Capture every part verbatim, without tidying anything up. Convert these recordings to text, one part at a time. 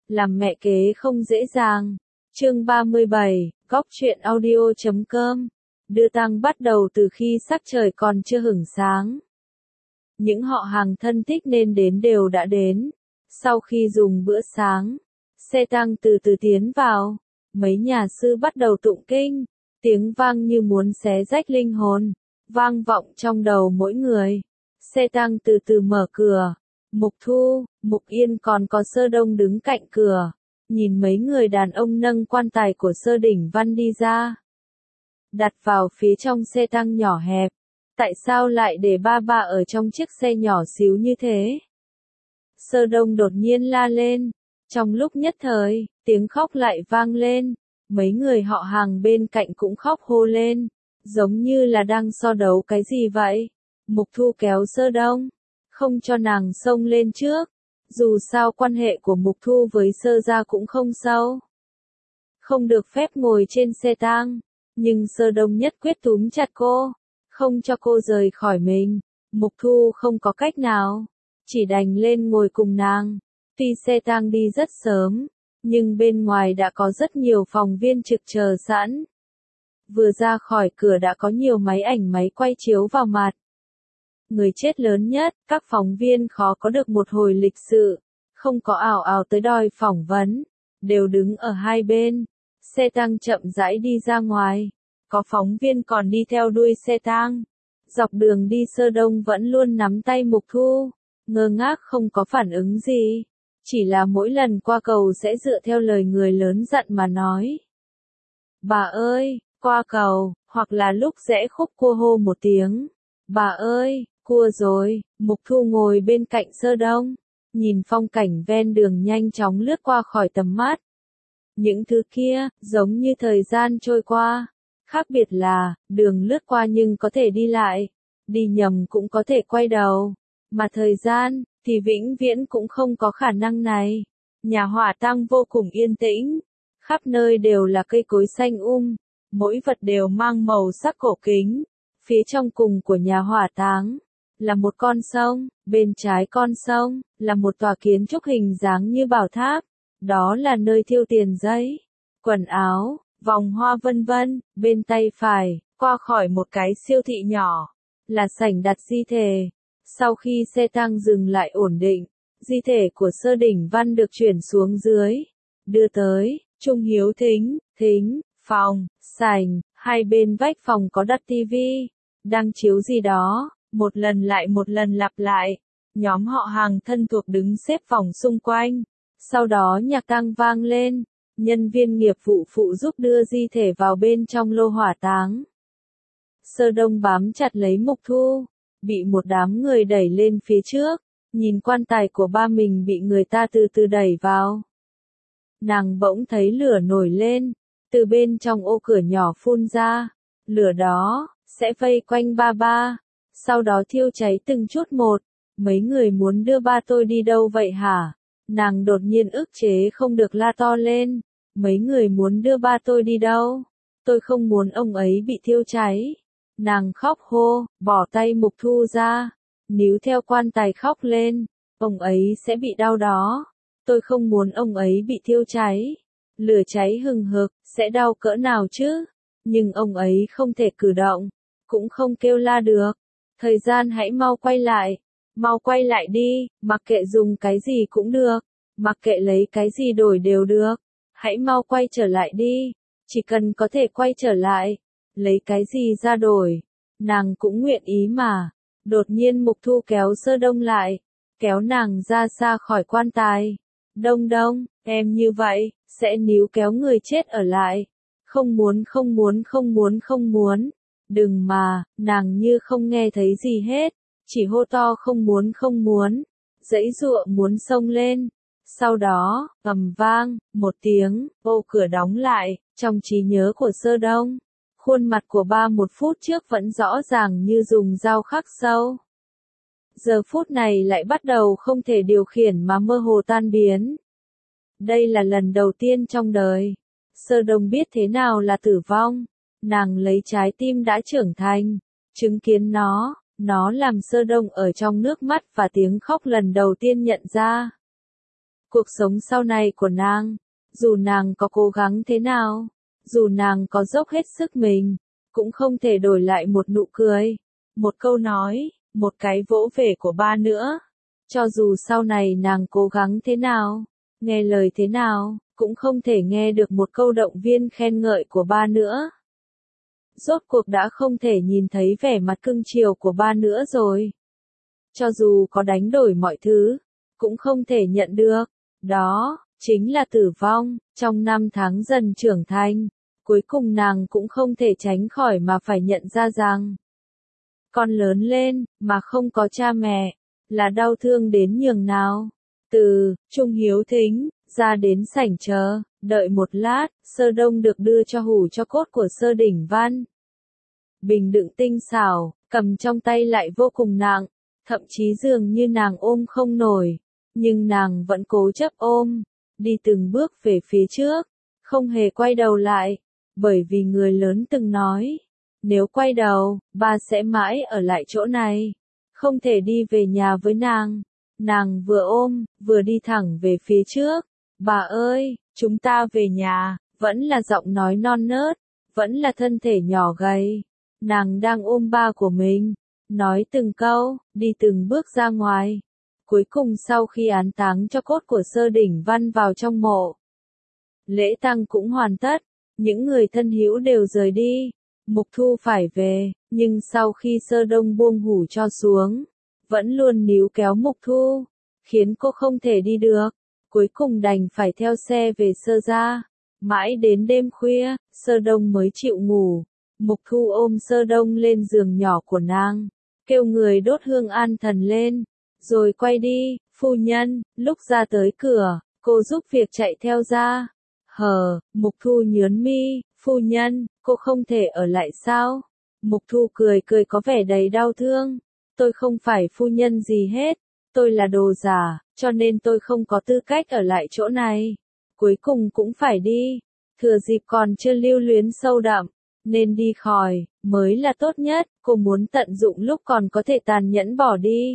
làm mẹ kế không dễ dàng. Chương ba mươi bảy, góc truyện audio chấm com. Đưa tang bắt đầu từ khi sắc trời còn chưa hửng sáng. Những họ hàng thân thích nên đến đều đã đến. Sau khi dùng bữa sáng, xe tang từ từ tiến vào. Mấy nhà sư bắt đầu tụng kinh, tiếng vang như muốn xé rách linh hồn, vang vọng trong đầu mỗi người. Xe tang từ từ mở cửa. Mục Thu, Mục Yên còn có Sơ Đông đứng cạnh cửa, nhìn mấy người đàn ông nâng quan tài của Sơ Đỉnh Văn đi ra, đặt vào phía trong xe tang nhỏ hẹp. Tại sao lại để ba ba ở trong chiếc xe nhỏ xíu như thế? Sơ Đông đột nhiên la lên. Trong lúc nhất thời, tiếng khóc lại vang lên. Mấy người họ hàng bên cạnh cũng khóc hô lên, giống như là đang so đấu cái gì vậy. Mục Thu kéo Sơ Đông, không cho nàng xông lên trước. Dù sao quan hệ của Mục Thu với Sơ gia cũng không sâu, không được phép ngồi trên xe tang. Nhưng Sơ Đông nhất quyết túm chặt cô, không cho cô rời khỏi mình. Mục Thu không có cách nào, chỉ đành lên ngồi cùng nàng. Tuy xe tang đi rất sớm, nhưng bên ngoài đã có rất nhiều phòng viên trực chờ sẵn. Vừa ra khỏi cửa đã có nhiều máy ảnh máy quay chiếu vào mặt. Người chết lớn nhất, các phóng viên khó có được một hồi lịch sự, không có ào ào tới đòi phỏng vấn, đều đứng ở hai bên. Xe tang chậm rãi đi ra ngoài, có phóng viên còn đi theo đuôi xe tang. Dọc đường đi Sơ Đông vẫn luôn nắm tay Mục Thu, ngơ ngác không có phản ứng gì, chỉ là mỗi lần qua cầu sẽ dựa theo lời người lớn dặn mà nói. Bà ơi, qua cầu, hoặc là lúc rẽ khúc cua hô một tiếng. Bà ơi, cua rồi. Mục Thu ngồi bên cạnh Sơ Đông, nhìn phong cảnh ven đường nhanh chóng lướt qua khỏi tầm mắt. Những thứ kia, giống như thời gian trôi qua. Khác biệt là, đường lướt qua nhưng có thể đi lại, đi nhầm cũng có thể quay đầu. Mà thời gian, thì vĩnh viễn cũng không có khả năng này. Nhà hỏa tang vô cùng yên tĩnh. Khắp nơi đều là cây cối xanh um, mỗi vật đều mang màu sắc cổ kính. Phía trong cùng của nhà hỏa táng là một con sông, bên trái con sông là một tòa kiến trúc hình dáng như bảo tháp. Đó là nơi thiêu tiền giấy, quần áo, vòng hoa vân vân. Bên tay phải, qua khỏi một cái siêu thị nhỏ, là sảnh đặt di thể. Sau khi xe tang dừng lại ổn định, di thể của Sơ Đỉnh Văn được chuyển xuống dưới, đưa tới Trung Hiếu Thính, thính, phòng, sảnh. Hai bên vách phòng có đặt tivi, đang chiếu gì đó, một lần lại một lần lặp lại. Nhóm họ hàng thân thuộc đứng xếp vòng xung quanh. Sau đó nhạc tang vang lên, nhân viên nghiệp vụ phụ giúp đưa di thể vào bên trong lô hỏa táng. Sơ Đông bám chặt lấy Mục Thu, bị một đám người đẩy lên phía trước, nhìn quan tài của ba mình bị người ta từ từ đẩy vào. Nàng bỗng thấy lửa nổi lên, từ bên trong ô cửa nhỏ phun ra, lửa đó sẽ vây quanh ba ba, sau đó thiêu cháy từng chút một. Mấy người muốn đưa ba tôi đi đâu vậy hả? Nàng đột nhiên ức chế không được la to lên. Mấy người muốn đưa ba tôi đi đâu? Tôi không muốn ông ấy bị thiêu cháy. Nàng khóc hô, bỏ tay Mục Thu ra, níu theo quan tài khóc lên. Ông ấy sẽ bị đau đó. Tôi không muốn ông ấy bị thiêu cháy. Lửa cháy hừng hực, sẽ đau cỡ nào chứ? Nhưng ông ấy không thể cử động, cũng không kêu la được. Thời gian hãy mau quay lại. Mau quay lại đi, mặc kệ dùng cái gì cũng được, mặc kệ lấy cái gì đổi đều được. Hãy mau quay trở lại đi, chỉ cần có thể quay trở lại, lấy cái gì ra đổi, nàng cũng nguyện ý mà. Đột nhiên Mục Thu kéo Sơ Đông lại, kéo nàng ra xa khỏi quan tài. Đông Đông, em như vậy, sẽ níu kéo người chết ở lại. Không muốn không muốn không muốn không muốn. Đừng mà, nàng như không nghe thấy gì hết. Chỉ hô to không muốn không muốn, giãy giụa muốn xông lên. Sau đó, ầm vang, một tiếng, ô cửa đóng lại. Trong trí nhớ của Sơ Đông, khuôn mặt của ba một phút trước vẫn rõ ràng như dùng dao khắc sâu. Giờ phút này lại bắt đầu không thể điều khiển mà mơ hồ tan biến. Đây là lần đầu tiên trong đời, Sơ Đông biết thế nào là tử vong. Nàng lấy trái tim đã trưởng thành, chứng kiến nó. Nó làm Sơ Đông ở trong nước mắt và tiếng khóc lần đầu tiên nhận ra. cuộc sống sau này của nàng. Dù nàng có cố gắng thế nào, dù nàng có dốc hết sức mình, cũng không thể đổi lại một nụ cười, một câu nói, một cái vỗ về của ba nữa. Cho dù sau này nàng cố gắng thế nào, nghe lời thế nào, cũng không thể nghe được một câu động viên khen ngợi của ba nữa. Rốt cuộc đã không thể nhìn thấy vẻ mặt cưng chiều của ba nữa rồi. Cho dù có đánh đổi mọi thứ, cũng không thể nhận được. Đó, chính là tử vong. Trong năm tháng dần trưởng thành, cuối cùng nàng cũng không thể tránh khỏi mà phải nhận ra rằng, con lớn lên, mà không có cha mẹ, là đau thương đến nhường nào. Từ Trung Hiếu Thính, ra đến sảnh chờ, đợi một lát, Sơ Đông được đưa cho hủ cho cốt của Sơ Đỉnh Văn. Bình đựng tinh xảo, cầm trong tay lại vô cùng nặng, thậm chí dường như nàng ôm không nổi, nhưng nàng vẫn cố chấp ôm, đi từng bước về phía trước, không hề quay đầu lại, bởi vì người lớn từng nói, nếu quay đầu, ba sẽ mãi ở lại chỗ này, không thể đi về nhà với nàng. Nàng vừa ôm, vừa đi thẳng về phía trước. Bà ơi, chúng ta về nhà, vẫn là giọng nói non nớt, vẫn là thân thể nhỏ gầy. Nàng đang ôm ba của mình, nói từng câu, đi từng bước ra ngoài. Cuối cùng sau khi án táng cho cốt của Sơ Đỉnh Văn vào trong mộ, lễ tang cũng hoàn tất, những người thân hữu đều rời đi. Mục Thu phải về, nhưng sau khi Sơ Đông buông hủ cho xuống, vẫn luôn níu kéo Mục Thu, khiến cô không thể đi được. Cuối cùng đành phải theo xe về Sơ gia. Mãi đến đêm khuya, Sơ Đông mới chịu ngủ. Mục Thu ôm Sơ Đông lên giường nhỏ của nàng, kêu người đốt hương an thần lên, rồi quay đi. Phu nhân, lúc ra tới cửa, cô giúp việc chạy theo ra. Hờ, Mục Thu nhớn mi, phu nhân, cô không thể ở lại sao? Mục Thu cười cười có vẻ đầy đau thương. Tôi không phải phu nhân gì hết, tôi là đồ giả, cho nên tôi không có tư cách ở lại chỗ này. Cuối cùng cũng phải đi, thừa dịp còn chưa lưu luyến sâu đậm, nên đi khỏi, mới là tốt nhất. Cô muốn tận dụng lúc còn có thể tàn nhẫn bỏ đi,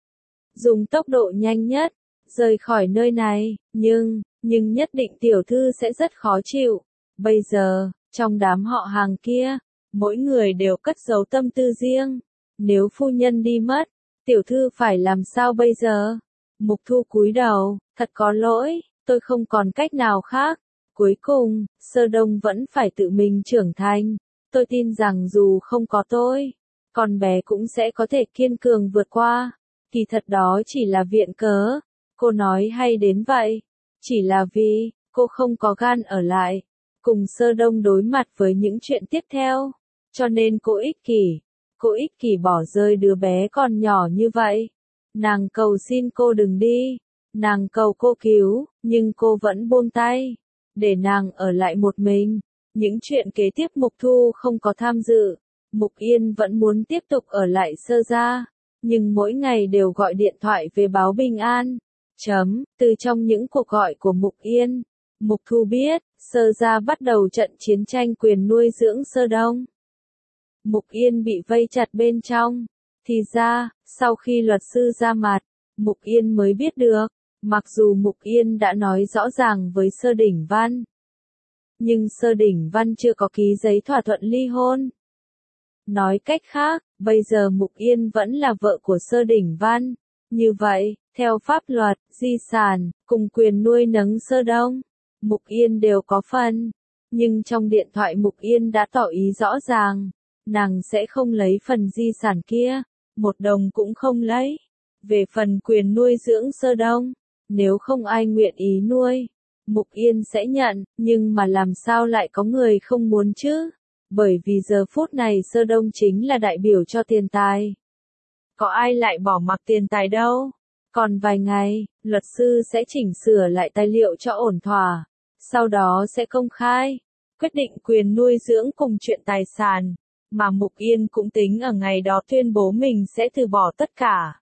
dùng tốc độ nhanh nhất, rời khỏi nơi này, nhưng, nhưng nhất định tiểu thư sẽ rất khó chịu. Bây giờ, trong đám họ hàng kia, mỗi người đều cất giấu tâm tư riêng. Nếu phu nhân đi mất, tiểu thư phải làm sao bây giờ? Mục Thu cúi đầu, thật có lỗi, tôi không còn cách nào khác. Cuối cùng, Sơ Đông vẫn phải tự mình trưởng thành. Tôi tin rằng dù không có tôi, con bé cũng sẽ có thể kiên cường vượt qua. Kỳ thật đó chỉ là viện cớ. Cô nói hay đến vậy, chỉ là vì cô không có gan ở lại cùng Sơ Đông đối mặt với những chuyện tiếp theo, cho nên cô ích kỷ. Cô ích kỷ bỏ rơi đứa bé còn nhỏ như vậy. Nàng cầu xin cô đừng đi, nàng cầu cô cứu, nhưng cô vẫn buông tay, để nàng ở lại một mình. Những chuyện kế tiếp Mục Thu không có tham dự. Mục Yên vẫn muốn tiếp tục ở lại Sơ gia, nhưng mỗi ngày đều gọi điện thoại về báo bình an. Chấm, từ trong những cuộc gọi của Mục Yên, Mục Thu biết, Sơ gia bắt đầu trận chiến tranh quyền nuôi dưỡng Sơ Đông. Mục Yên bị vây chặt bên trong. Thì ra, sau khi luật sư ra mặt, Mục Yên mới biết được, mặc dù Mục Yên đã nói rõ ràng với Sơ Đỉnh Văn, nhưng Sơ Đỉnh Văn chưa có ký giấy thỏa thuận ly hôn. Nói cách khác, bây giờ Mục Yên vẫn là vợ của Sơ Đỉnh Văn. Như vậy, theo pháp luật, di sản, cùng quyền nuôi nấng Sơ Đông, Mục Yên đều có phần. Nhưng trong điện thoại Mục Yên đã tỏ ý rõ ràng, nàng sẽ không lấy phần di sản kia, một đồng cũng không lấy. Về phần quyền nuôi dưỡng Sơ Đông, nếu không ai nguyện ý nuôi, Mục Yên sẽ nhận, nhưng mà làm sao lại có người không muốn chứ? Bởi vì giờ phút này Sơ Đông chính là đại biểu cho tiền tài. Có ai lại bỏ mặc tiền tài đâu? Còn vài ngày, luật sư sẽ chỉnh sửa lại tài liệu cho ổn thỏa, sau đó sẽ công khai, quyết định quyền nuôi dưỡng cùng chuyện tài sản, mà Mục Yên cũng tính ở ngày đó tuyên bố mình sẽ từ bỏ tất cả.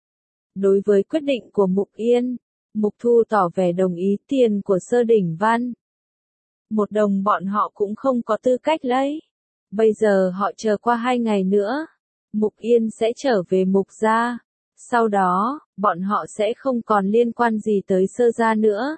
Đối với quyết định của Mục Yên, Mục Thu tỏ vẻ đồng ý tiền của Sơ Đỉnh Văn. Một đồng bọn họ cũng không có tư cách lấy. Bây giờ họ chờ qua hai ngày nữa, Mục Yên sẽ trở về Mục gia. Sau đó, bọn họ sẽ không còn liên quan gì tới Sơ gia nữa.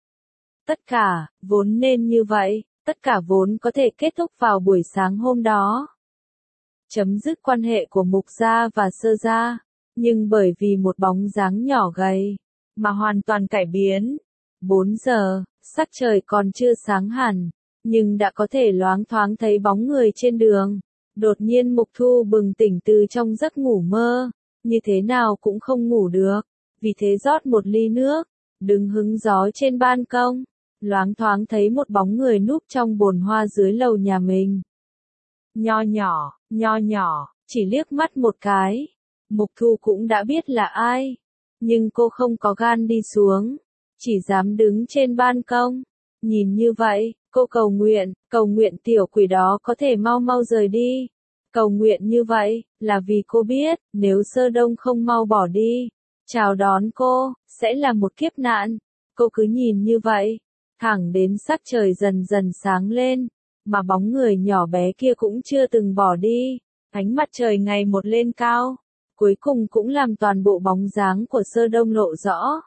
Tất cả, vốn nên như vậy, tất cả vốn có thể kết thúc vào buổi sáng hôm đó. Chấm dứt quan hệ của Mục gia và Sơ gia, nhưng bởi vì một bóng dáng nhỏ gầy, mà hoàn toàn cải biến. bốn giờ, sắc trời còn chưa sáng hẳn, nhưng đã có thể loáng thoáng thấy bóng người trên đường. Đột nhiên Mục Thu bừng tỉnh từ trong giấc ngủ mơ, như thế nào cũng không ngủ được, vì thế rót một ly nước, đứng hứng gió trên ban công, loáng thoáng thấy một bóng người núp trong bồn hoa dưới lầu nhà mình. Nho nhỏ, nho nhỏ, chỉ liếc mắt một cái, Mục Thu cũng đã biết là ai, nhưng cô không có gan đi xuống, chỉ dám đứng trên ban công. Nhìn như vậy, cô cầu nguyện, cầu nguyện tiểu quỷ đó có thể mau mau rời đi. Cầu nguyện như vậy, là vì cô biết, nếu Sơ Đông không mau bỏ đi, chào đón cô, sẽ là một kiếp nạn. Cô cứ nhìn như vậy, thẳng đến sắc trời dần dần sáng lên, mà bóng người nhỏ bé kia cũng chưa từng bỏ đi. Ánh mặt trời ngày một lên cao, cuối cùng cũng làm toàn bộ bóng dáng của Sơ Đông lộ rõ.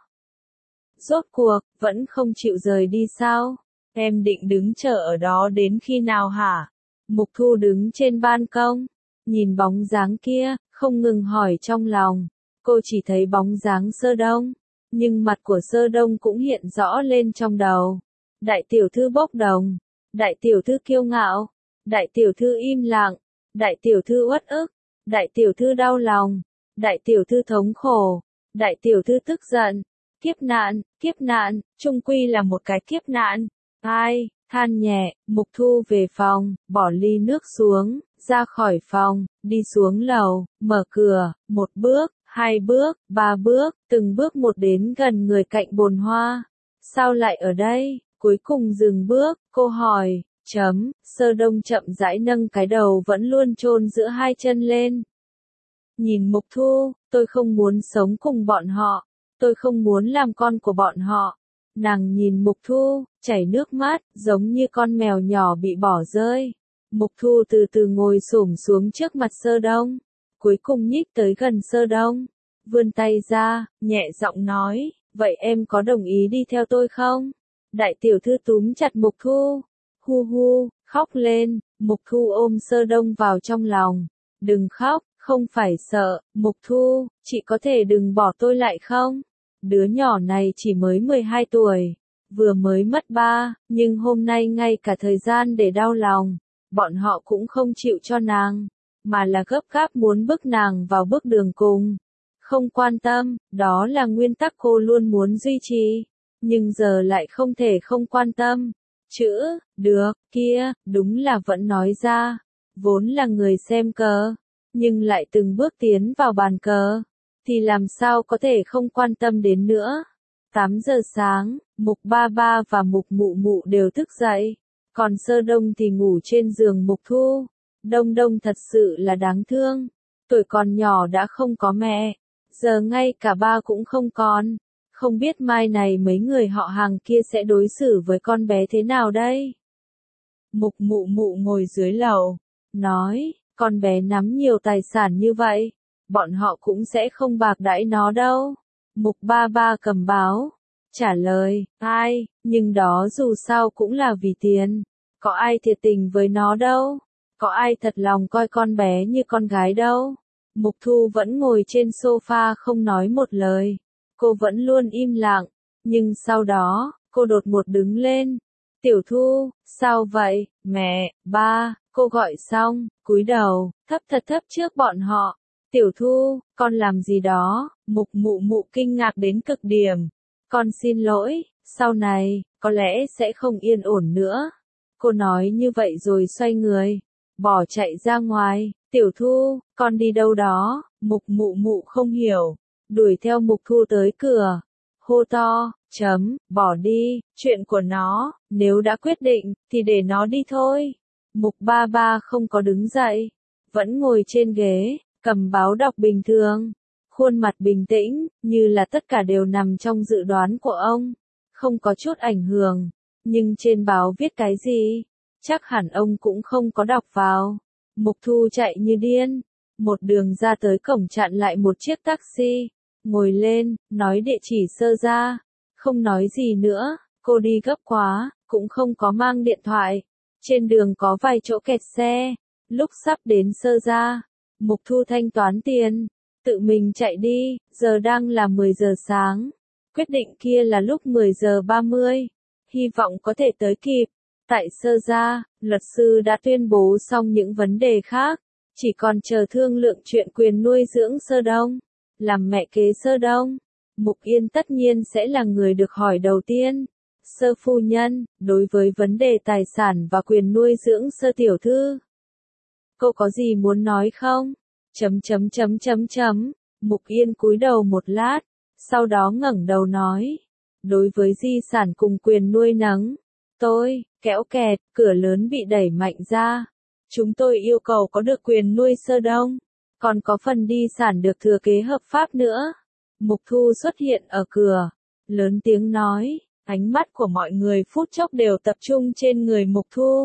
Rốt cuộc, vẫn không chịu rời đi sao? Em định đứng chờ ở đó đến khi nào hả? Mục Thu đứng trên ban công, nhìn bóng dáng kia, không ngừng hỏi trong lòng. Cô chỉ thấy bóng dáng Sơ Đông, nhưng mặt của Sơ Đông cũng hiện rõ lên trong đầu. Đại tiểu thư bốc đồng, đại tiểu thư kiêu ngạo, đại tiểu thư im lặng, đại tiểu thư uất ức, đại tiểu thư đau lòng, đại tiểu thư thống khổ, đại tiểu thư tức giận. Kiếp nạn, kiếp nạn, chung quy là một cái kiếp nạn. Ai, than nhẹ, Mục Thu về phòng, bỏ ly nước xuống, ra khỏi phòng, đi xuống lầu, mở cửa, một bước, hai bước, ba bước, từng bước một đến gần người cạnh bồn hoa. Sao lại ở đây? Cuối cùng dừng bước, cô hỏi, chấm, Sơ Đông chậm rãi nâng cái đầu vẫn luôn chôn giữa hai chân lên. Nhìn Mục Thu, tôi không muốn sống cùng bọn họ, tôi không muốn làm con của bọn họ. Nàng nhìn Mục Thu, chảy nước mắt, giống như con mèo nhỏ bị bỏ rơi. Mục Thu từ từ ngồi xổm xuống trước mặt Sơ Đông, cuối cùng nhích tới gần Sơ Đông, vươn tay ra, nhẹ giọng nói, vậy em có đồng ý đi theo tôi không? Đại tiểu thư túm chặt Mục Thu, hu hu, khóc lên. Mục Thu ôm Sơ Đông vào trong lòng, đừng khóc, không phải sợ, Mục Thu, chị có thể đừng bỏ tôi lại không? Đứa nhỏ này chỉ mới mười hai tuổi, vừa mới mất ba, nhưng hôm nay ngay cả thời gian để đau lòng, bọn họ cũng không chịu cho nàng, mà là gấp gáp muốn bức nàng vào bước đường cùng. Không quan tâm, đó là nguyên tắc cô luôn muốn duy trì, nhưng giờ lại không thể không quan tâm. Chữ, được, kia, đúng là vẫn nói ra, vốn là người xem cờ, nhưng lại từng bước tiến vào bàn cờ, thì làm sao có thể không quan tâm đến nữa. tám giờ sáng, Mục Ba Ba và Mục Mụ Mụ đều thức dậy, còn Sơ Đông thì ngủ trên giường Mục Thu. Đông Đông thật sự là đáng thương, tuổi còn nhỏ đã không có mẹ, giờ ngay cả ba cũng không còn, không biết mai này mấy người họ hàng kia sẽ đối xử với con bé thế nào đây. Mục Mụ Mụ ngồi dưới lầu, nói, con bé nắm nhiều tài sản như vậy, bọn họ cũng sẽ không bạc đãi nó đâu. Mục Ba Ba cầm báo, trả lời, ai, nhưng đó dù sao cũng là vì tiền, có ai thiệt tình với nó đâu, có ai thật lòng coi con bé như con gái đâu. Mục Thu vẫn ngồi trên sofa không nói một lời, cô vẫn luôn im lặng, nhưng sau đó, cô đột ngột đứng lên. Tiểu Thu, sao vậy, mẹ, ba, cô gọi xong, cúi đầu, thấp thật thấp trước bọn họ. Tiểu Thu, con làm gì đó? Mục Mụ Mụ kinh ngạc đến cực điểm. Con xin lỗi, sau này, có lẽ sẽ không yên ổn nữa. Cô nói như vậy rồi xoay người, bỏ chạy ra ngoài. Tiểu Thu, con đi đâu đó? Mục Mụ Mụ không hiểu, đuổi theo Mục Thu tới cửa, hô to, chấm, bỏ đi, chuyện của nó, nếu đã quyết định, thì để nó đi thôi. Mục Ba Ba không có đứng dậy, vẫn ngồi trên ghế, cầm báo đọc bình thường, khuôn mặt bình tĩnh, như là tất cả đều nằm trong dự đoán của ông, không có chút ảnh hưởng, nhưng trên báo viết cái gì, chắc hẳn ông cũng không có đọc vào. Mục Thu chạy như điên, Một đường ra tới cổng chặn lại một chiếc taxi, ngồi lên, nói địa chỉ Sơ gia, không nói gì nữa, cô đi gấp quá, cũng không có mang điện thoại, trên đường có vài chỗ kẹt xe, lúc sắp đến Sơ gia, Mục Thu thanh toán tiền, tự mình chạy đi, giờ đang là mười giờ sáng, quyết định kia là lúc mười giờ ba mươi, hy vọng có thể tới kịp. Tại Sơ gia, luật sư đã tuyên bố xong những vấn đề khác, chỉ còn chờ thương lượng chuyện quyền nuôi dưỡng Sơ Đông. Làm mẹ kế Sơ Đông, Mục Yên tất nhiên sẽ là người được hỏi đầu tiên. Sơ phu nhân, đối với vấn đề tài sản và quyền nuôi dưỡng Sơ tiểu thư, cô có gì muốn nói không? Chấm chấm chấm chấm chấm. Mục Yên cúi đầu một lát, sau đó ngẩng đầu nói, đối với di sản cùng quyền nuôi nấng, tôi, kéo kẹt, cửa lớn bị đẩy mạnh ra. Chúng tôi yêu cầu có được quyền nuôi Sơ Đông, còn có phần di sản được thừa kế hợp pháp nữa. Mục Thu xuất hiện ở cửa, lớn tiếng nói, ánh mắt của mọi người phút chốc đều tập trung trên người Mục Thu.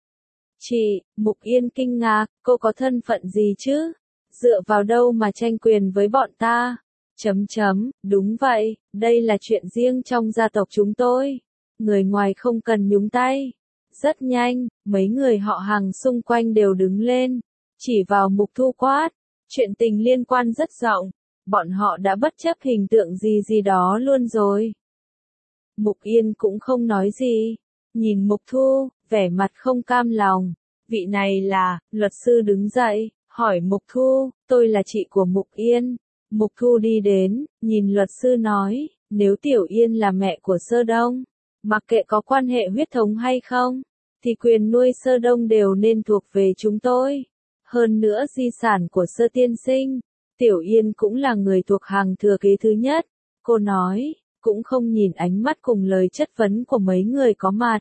Chị, Mục Yên kinh ngạc, cô có thân phận gì chứ? Dựa vào đâu mà tranh quyền với bọn ta? Chấm chấm, đúng vậy, đây là chuyện riêng trong gia tộc chúng tôi. Người ngoài không cần nhúng tay. Rất nhanh, mấy người họ hàng xung quanh đều đứng lên, chỉ vào Mục Thu quát. Chuyện tình liên quan rất rộng, bọn họ đã bất chấp hình tượng gì gì đó luôn rồi. Mục Yên cũng không nói gì, nhìn Mục Thu, vẻ mặt không cam lòng. Vị này là, luật sư đứng dậy, hỏi Mục Thu, tôi là chị của Mục Yên. Mục Thu đi đến, nhìn luật sư nói, nếu Tiểu Yên là mẹ của Sơ Đông, mặc kệ có quan hệ huyết thống hay không, thì quyền nuôi Sơ Đông đều nên thuộc về chúng tôi. Hơn nữa di sản của Sơ tiên sinh, Tiểu Yên cũng là người thuộc hàng thừa kế thứ nhất. Cô nói, cũng không nhìn ánh mắt cùng lời chất vấn của mấy người có mặt.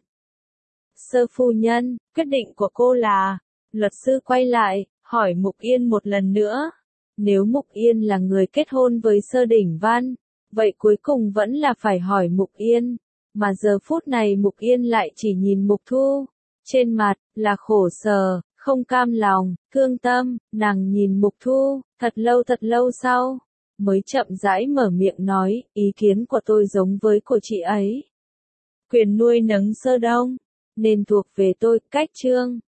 Sơ phu nhân, quyết định của cô là, luật sư quay lại, hỏi Mục Yên một lần nữa. Nếu Mục Yên là người kết hôn với Sơ Đỉnh Văn, vậy cuối cùng vẫn là phải hỏi Mục Yên. Mà giờ phút này Mục Yên lại chỉ nhìn Mục Thu, trên mặt, là khổ sở, không cam lòng, thương tâm, nàng nhìn Mục Thu, thật lâu thật lâu sau, mới chậm rãi mở miệng nói, ý kiến của tôi giống với của chị ấy. Quyền nuôi nấng Sơ Đông, nên thuộc về tôi, cách chương.